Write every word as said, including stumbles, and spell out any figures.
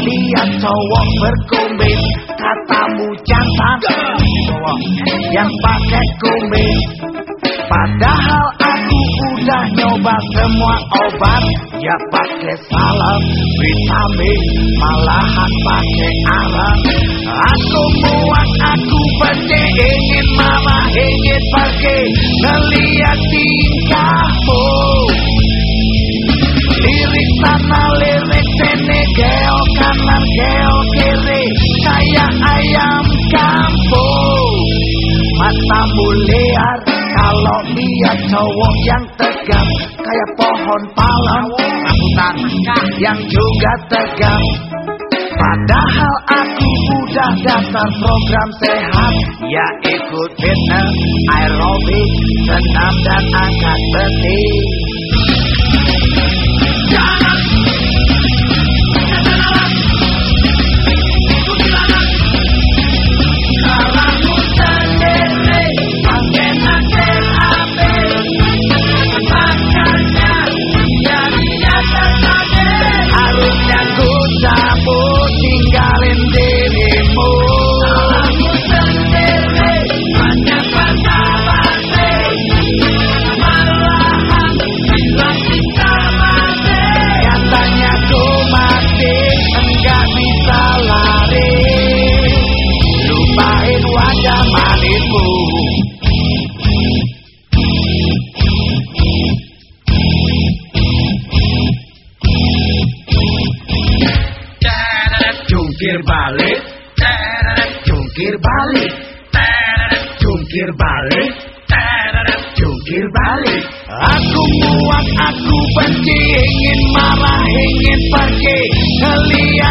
lihat cowok berkumis, katamu jantan cowok yang pakai kumis. Padahal aku udah nyoba semua obat, ya pakai salep, vitamin, malahan pakai arang. Aku muak, aku benci, ingin marah, ingin pergi, ngeliat tingkahmu. Lirik sana, lirik sini, geo kanan, geo kiri, kayak ayam kampung. Matamu liar, kalau lihat cowok yang tegang, kayak pohon palem, rambutan yang juga tegang. Padahal aku udah daftar program sehat, ya ikut fitness, aerobik, senam dan angkat besi. Jungkir balik, jungkir balik, jungkir balik, jungkir balik. Aku muak, aku benci, ingin marah, ingin pergi, ngeliat